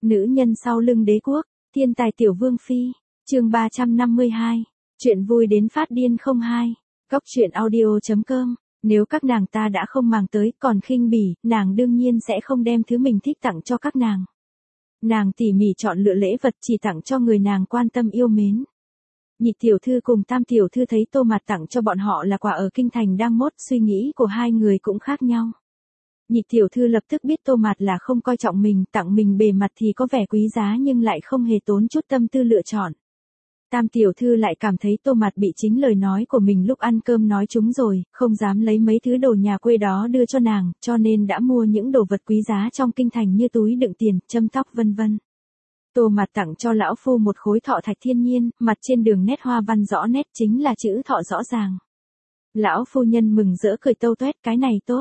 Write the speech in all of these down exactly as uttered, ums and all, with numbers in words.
Nữ nhân sau lưng đế quốc, thiên tài tiểu vương phi, chương ba trăm năm mươi hai, chuyện vui đến phát điên không hai, cóc truyện audio chấm com. Nếu các nàng ta đã không màng tới, còn khinh bỉ, nàng đương nhiên sẽ không đem thứ mình thích tặng cho các nàng. Nàng tỉ mỉ chọn lựa lễ vật chỉ tặng cho người nàng quan tâm yêu mến. Nhị tiểu thư cùng tam tiểu thư thấy Tô Mạt tặng cho bọn họ là quà ở kinh thành đang mốt, suy nghĩ của hai người cũng khác nhau. Nhị tiểu thư lập tức biết Tô Mạt là không coi trọng mình, tặng mình bề mặt thì có vẻ quý giá nhưng lại không hề tốn chút tâm tư lựa chọn. Tam tiểu thư lại cảm thấy Tô Mạt bị chính lời nói của mình lúc ăn cơm nói trúng rồi, không dám lấy mấy thứ đồ nhà quê đó đưa cho nàng, cho nên đã mua những đồ vật quý giá trong kinh thành như túi đựng tiền, châm tóc vân vân. Tô Mạt tặng cho lão phu một khối thọ thạch thiên nhiên, mặt trên đường nét hoa văn rõ nét chính là chữ thọ rõ ràng. Lão phu nhân mừng rỡ cười tâu tuét, cái này tốt.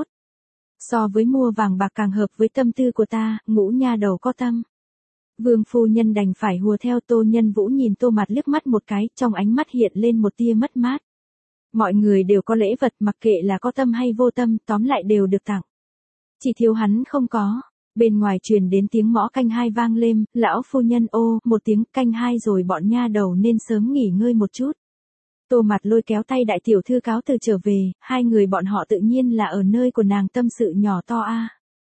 So với mua vàng bạc càng hợp với tâm tư của ta, ngũ nha đầu có tâm. Vương phu nhân đành phải hùa theo. Tô Nhân Vũ nhìn Tô Mạt liếc mắt một cái, trong ánh mắt hiện lên một tia mất mát. Mọi người đều có lễ vật, mặc kệ là có tâm hay vô tâm, tóm lại đều được tặng. Chỉ thiếu hắn không có. Bên ngoài truyền đến tiếng mõ canh hai vang lên, lão phu nhân ô, một tiếng canh hai rồi, bọn nha đầu nên sớm nghỉ ngơi một chút. Tô Mạt lôi kéo tay đại tiểu thư cáo từ trở về, hai người bọn họ tự nhiên là ở nơi của nàng tâm sự nhỏ to a.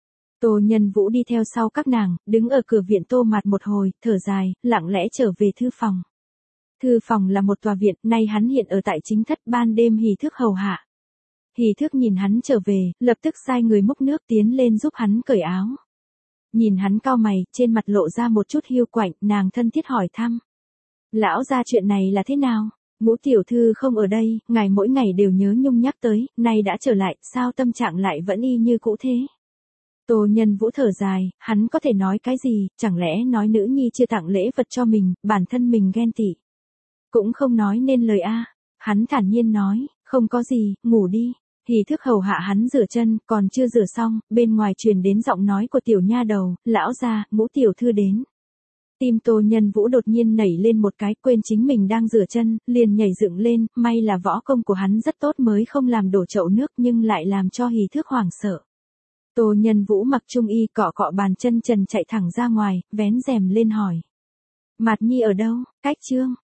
Tô Nhân Vũ đi theo sau các nàng, đứng ở cửa viện Tô Mạt một hồi, thở dài, lặng lẽ trở về thư phòng. Thư phòng là một tòa viện, nay hắn hiện ở tại chính thất, ban đêm Hỷ Thước hầu hạ. Hỷ Thước nhìn hắn trở về, lập tức sai người múc nước tiến lên giúp hắn cởi áo. Nhìn hắn cau mày, trên mặt lộ ra một chút hiu quạnh, nàng thân thiết hỏi thăm. Lão gia, chuyện này là thế nào? Ngũ tiểu thư không ở đây, ngài mỗi ngày đều nhớ nhung nhắc tới, nay đã trở lại, sao tâm trạng lại vẫn y như cũ thế? Tô Nhân Vũ thở dài, hắn có thể nói cái gì, chẳng lẽ nói nữ nhi chưa tặng lễ vật cho mình, bản thân mình ghen tị. Cũng không nói nên lời a. Hắn thản nhiên nói, không có gì, ngủ đi. Hỷ Thước hầu hạ hắn rửa chân, còn chưa rửa xong, bên ngoài truyền đến giọng nói của tiểu nha đầu, lão gia, Ngũ tiểu thư đến. Tim Tô Nhân Vũ đột nhiên nảy lên một cái, quên chính mình đang rửa chân, liền nhảy dựng lên, may là võ công của hắn rất tốt mới không làm đổ chậu nước nhưng lại làm cho Hỷ Thước hoảng sợ. Tô Nhân Vũ mặc trung y, cọ cọ bàn chân trần chạy thẳng ra ngoài, vén rèm lên hỏi. Mạt Nhi ở đâu? Cách trương.